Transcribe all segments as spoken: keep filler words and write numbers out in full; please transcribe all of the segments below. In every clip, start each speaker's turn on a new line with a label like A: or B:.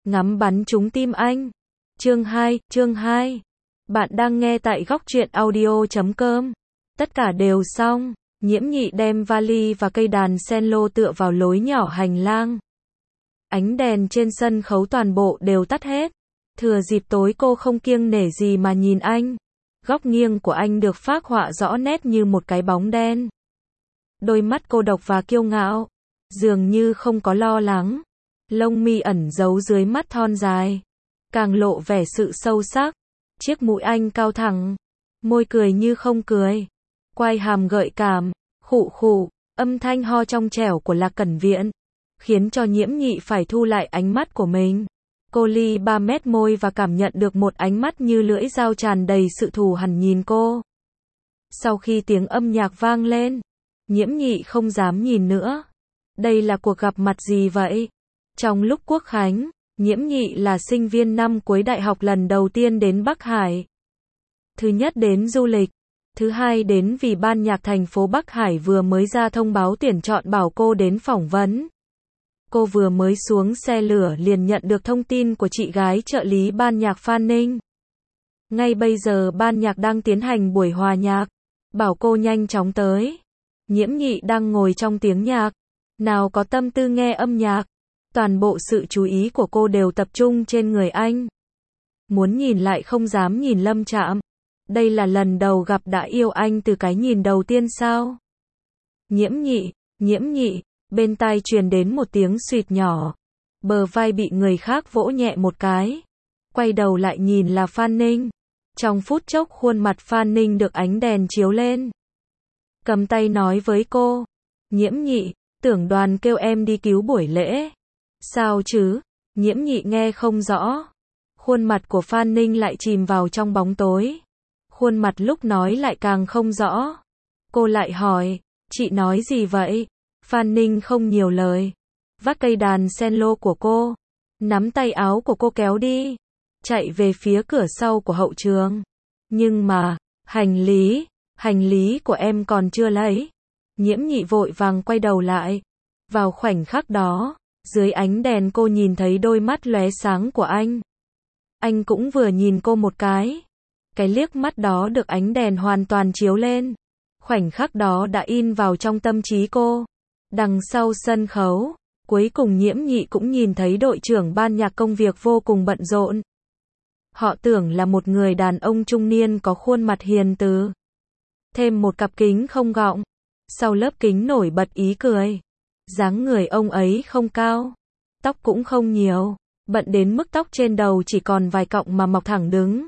A: ngắm bắn trúng tim anh. Chương hai, chương hai. Bạn đang nghe tại góc truyện audio chấm com. Tất cả đều xong, Nhiễm Nhị đem vali và cây đàn cello tựa vào lối nhỏ hành lang. Ánh đèn trên sân khấu toàn bộ đều tắt hết. Thừa dịp tối cô không kiêng nể gì mà nhìn anh. Góc nghiêng của anh được phác họa rõ nét như một cái bóng đen. Đôi mắt cô độc và kiêu ngạo, dường như không có lo lắng. Lông mi ẩn giấu dưới mắt thon dài, càng lộ vẻ sự sâu sắc. Chiếc mũi anh cao thẳng, môi cười như không cười, quai hàm gợi cảm, khụ khụ, âm thanh ho trong trẻo của Lạc Cẩn Viễn, khiến cho Nhiễm Nhị phải thu lại ánh mắt của mình. Cô ly ba mét môi và cảm nhận được một ánh mắt như lưỡi dao tràn đầy sự thù hằn nhìn cô. Sau khi tiếng âm nhạc vang lên, Nhiễm Nhị không dám nhìn nữa. Đây là cuộc gặp mặt gì vậy? Trong lúc Quốc khánh, Nhiễm Nhị là sinh viên năm cuối đại học lần đầu tiên đến Bắc Hải. Thứ nhất đến du lịch, thứ hai đến vì ban nhạc thành phố Bắc Hải vừa mới ra thông báo tuyển chọn bảo cô đến phỏng vấn. Cô vừa mới xuống xe lửa liền nhận được thông tin của chị gái trợ lý ban nhạc Phan Ninh. Ngay bây giờ ban nhạc đang tiến hành buổi hòa nhạc, bảo cô nhanh chóng tới. Nhiễm Nhị đang ngồi trong tiếng nhạc, nào có tâm tư nghe âm nhạc. Toàn bộ sự chú ý của cô đều tập trung trên người anh. Muốn nhìn lại không dám nhìn Lâm Trạm. Đây là lần đầu gặp đã yêu anh từ cái nhìn đầu tiên sao? Nhiễm Nhị, Nhiễm Nhị, bên tai truyền đến một tiếng suýt nhỏ. Bờ vai bị người khác vỗ nhẹ một cái. Quay đầu lại nhìn là Phan Ninh. Trong phút chốc khuôn mặt Phan Ninh được ánh đèn chiếu lên. Cầm tay nói với cô, Nhiễm Nhị, tưởng đoàn kêu em đi cứu buổi lễ. Sao chứ? Nhiễm Nhị nghe không rõ. Khuôn mặt của Phan Ninh lại chìm vào trong bóng tối. Khuôn mặt lúc nói lại càng không rõ. Cô lại hỏi, chị nói gì vậy? Phan Ninh không nhiều lời. Vác cây đàn cello của cô, nắm tay áo của cô kéo đi, chạy về phía cửa sau của hậu trường. Nhưng mà, hành lý, hành lý của em còn chưa lấy. Nhiễm Nhị vội vàng quay đầu lại. Vào khoảnh khắc đó, dưới ánh đèn cô nhìn thấy đôi mắt lóe sáng của anh. Anh cũng vừa nhìn cô một cái. Cái liếc mắt đó được ánh đèn hoàn toàn chiếu lên. Khoảnh khắc đó đã in vào trong tâm trí cô. Đằng sau sân khấu, cuối cùng Nhiễm Nhị cũng nhìn thấy đội trưởng ban nhạc công việc vô cùng bận rộn. Họ tưởng là một người đàn ông trung niên có khuôn mặt hiền từ. Thêm một cặp kính không gọng. Sau lớp kính nổi bật ý cười. Dáng người ông ấy không cao, tóc cũng không nhiều, bận đến mức tóc trên đầu chỉ còn vài cọng mà mọc thẳng đứng.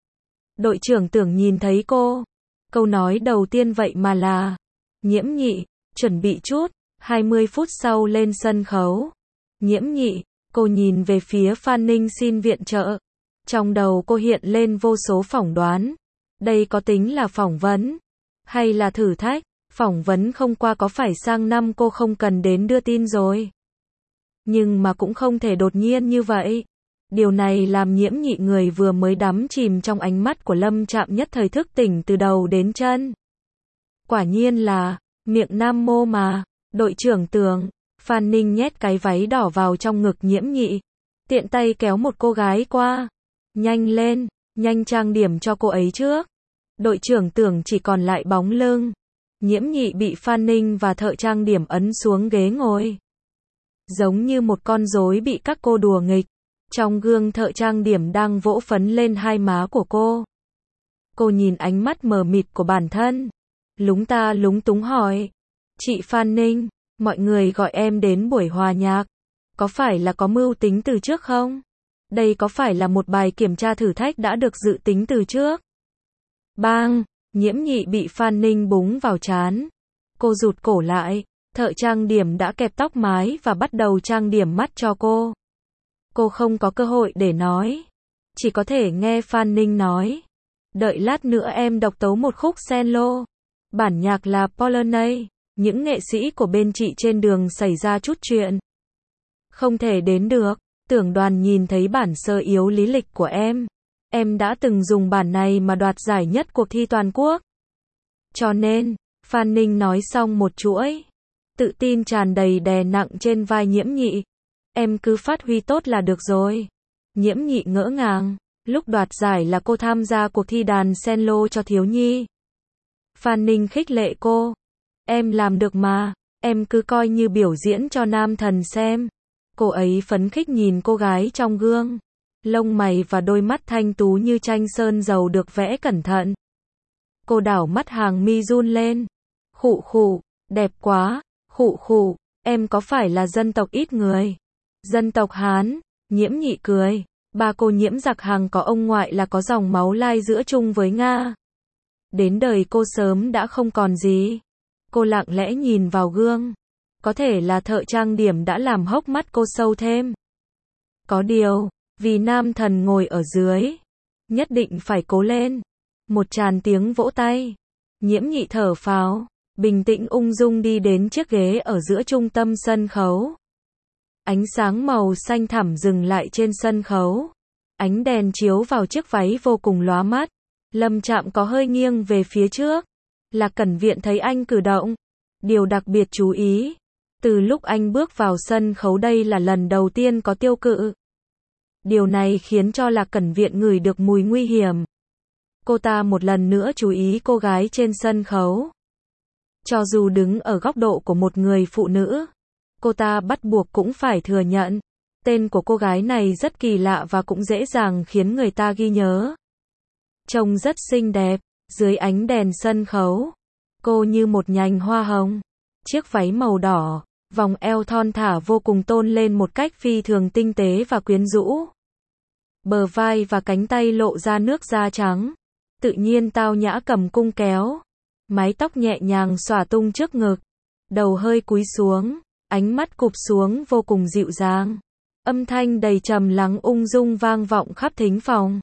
A: Đội trưởng tưởng nhìn thấy cô. Câu nói đầu tiên vậy mà là, Nhiễm Nhị, chuẩn bị chút. hai mươi phút sau lên sân khấu. Nhiễm Nhị, cô nhìn về phía Phan Ninh xin viện trợ. Trong đầu cô hiện lên vô số phỏng đoán. Đây có tính là phỏng vấn, hay là thử thách? Phỏng vấn không qua có phải sang năm cô không cần đến đưa tin rồi. Nhưng mà cũng không thể đột nhiên như vậy. Điều này làm Nhiễm Nhị, người vừa mới đắm chìm trong ánh mắt của Lâm Trạm, nhất thời thức tỉnh từ đầu đến chân. Quả nhiên là, miệng nam mô mà. Đội trưởng tưởng. Phan Ninh nhét cái váy đỏ vào trong ngực Nhiễm Nhị. Tiện tay kéo một cô gái qua. Nhanh lên, nhanh trang điểm cho cô ấy trước. Đội trưởng tưởng chỉ còn lại bóng lưng. Nhiễm Nhị bị Phan Ninh và thợ trang điểm ấn xuống ghế ngồi. Giống như một con rối bị các cô đùa nghịch. Trong gương thợ trang điểm đang vỗ phấn lên hai má của cô. Cô nhìn ánh mắt mờ mịt của bản thân. Lúng ta lúng túng hỏi. Chị Phan Ninh, mọi người gọi em đến buổi hòa nhạc. Có phải là có mưu tính từ trước không? Đây có phải là một bài kiểm tra thử thách đã được dự tính từ trước? Bang! Nhiễm Nhị bị Phan Ninh búng vào trán. Cô rụt cổ lại. Thợ trang điểm đã kẹp tóc mái và bắt đầu trang điểm mắt cho cô. Cô không có cơ hội để nói. Chỉ có thể nghe Phan Ninh nói. Đợi lát nữa em độc tấu một khúc cello. Bản nhạc là Polonaise. Những nghệ sĩ của bên chị trên đường xảy ra chút chuyện. Không thể đến được. Tưởng đoàn nhìn thấy bản sơ yếu lý lịch của em. Em đã từng dùng bản này mà đoạt giải nhất cuộc thi toàn quốc. Cho nên, Phan Ninh nói xong một chuỗi. Tự tin tràn đầy đè nặng trên vai Nhiễm Nhị. Em cứ phát huy tốt là được rồi. Nhiễm Nhị ngỡ ngàng, lúc đoạt giải là cô tham gia cuộc thi đàn cello cho thiếu nhi. Phan Ninh khích lệ cô, em làm được mà, em cứ coi như biểu diễn cho nam thần xem. Cô ấy phấn khích nhìn cô gái trong gương, lông mày và đôi mắt thanh tú như tranh sơn dầu được vẽ cẩn thận. Cô đảo mắt hàng mi run lên, khụ khụ, đẹp quá, khụ khụ, em có phải là dân tộc ít người? Dân tộc Hán, Nhiễm Nhị cười, ba cô Nhiễm Giặc Hằng có ông ngoại là có dòng máu lai giữa chung với Nga. Đến đời cô sớm đã không còn gì. Cô lặng lẽ nhìn vào gương. Có thể là thợ trang điểm đã làm hốc mắt cô sâu thêm. Có điều, vì nam thần ngồi ở dưới, nhất định phải cố lên. Một tràn tiếng vỗ tay. Nhiễm Nhị thở phào, bình tĩnh ung dung đi đến chiếc ghế ở giữa trung tâm sân khấu. Ánh sáng màu xanh thẳm dừng lại trên sân khấu. Ánh đèn chiếu vào chiếc váy vô cùng lóa mắt. Lâm Trạm có hơi nghiêng về phía trước. Lạc Cẩn Viễn thấy anh cử động. Điều đặc biệt chú ý. Từ lúc anh bước vào sân khấu đây là lần đầu tiên có tiêu cự. Điều này khiến cho Lạc Cẩn Viễn ngửi được mùi nguy hiểm. Cô ta một lần nữa chú ý cô gái trên sân khấu. Cho dù đứng ở góc độ của một người phụ nữ, cô ta bắt buộc cũng phải thừa nhận. Tên của cô gái này rất kỳ lạ và cũng dễ dàng khiến người ta ghi nhớ. Trông rất xinh đẹp, dưới ánh đèn sân khấu. Cô như một nhành hoa hồng. Chiếc váy màu đỏ, vòng eo thon thả vô cùng tôn lên một cách phi thường tinh tế và quyến rũ. Bờ vai và cánh tay lộ ra nước da trắng. Tự nhiên tao nhã cầm cung kéo. Mái tóc nhẹ nhàng xõa tung trước ngực. Đầu hơi cúi xuống, ánh mắt cụp xuống vô cùng dịu dàng. Âm thanh đầy trầm lắng ung dung vang vọng khắp thính phòng.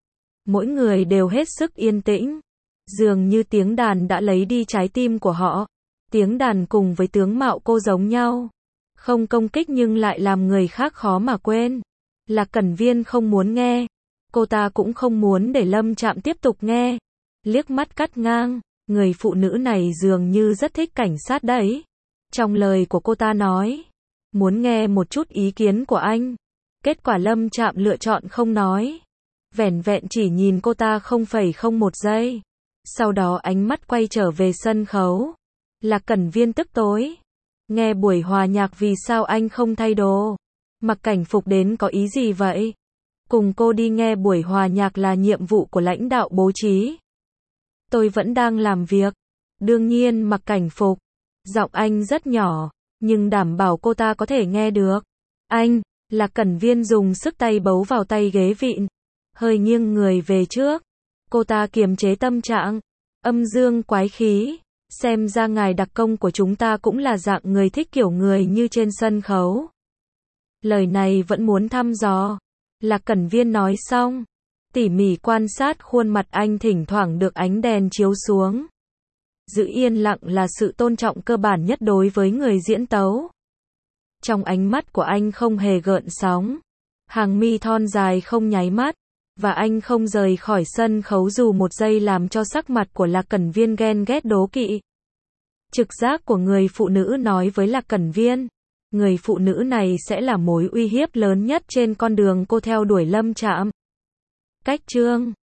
A: Mỗi người đều hết sức yên tĩnh. Dường như tiếng đàn đã lấy đi trái tim của họ. Tiếng đàn cùng với tướng mạo cô giống nhau. Không công kích nhưng lại làm người khác khó mà quên. Lạc Cẩn Viễn không muốn nghe. Cô ta cũng không muốn để Lâm Trạm tiếp tục nghe. Liếc mắt cắt ngang. Người phụ nữ này dường như rất thích cảnh sát đấy. Trong lời của cô ta nói. Muốn nghe một chút ý kiến của anh. Kết quả Lâm Trạm lựa chọn không nói. Vẻn vẹn chỉ nhìn cô ta không phẩy không một giây. Sau đó ánh mắt quay trở về sân khấu. Lạc Cẩn Viễn tức tối. Nghe buổi hòa nhạc vì sao anh không thay đồ? Mặc cảnh phục đến có ý gì vậy? Cùng cô đi nghe buổi hòa nhạc là nhiệm vụ của lãnh đạo bố trí. Tôi vẫn đang làm việc. Đương nhiên mặc cảnh phục. Giọng anh rất nhỏ, nhưng đảm bảo cô ta có thể nghe được. Anh, Lạc Cẩn Viễn dùng sức tay bấu vào tay ghế vịn. Hơi nghiêng người về trước. Cô ta kiềm chế tâm trạng. Âm dương quái khí. Xem ra ngài đặc công của chúng ta cũng là dạng người thích kiểu người như trên sân khấu. Lời này vẫn muốn thăm dò. Lạc Cẩn Viễn nói xong. Tỉ mỉ quan sát khuôn mặt anh thỉnh thoảng được ánh đèn chiếu xuống. Giữ yên lặng là sự tôn trọng cơ bản nhất đối với người diễn tấu. Trong ánh mắt của anh không hề gợn sóng. Hàng mi thon dài không nháy mắt. Và anh không rời khỏi sân khấu dù một giây làm cho sắc mặt của Lạc Cẩn Viễn ghen ghét đố kỵ. Trực giác của người phụ nữ nói với Lạc Cẩn Viễn. Người phụ nữ này sẽ là mối uy hiếp lớn nhất trên con đường cô theo đuổi Lâm Trạm. Cách chương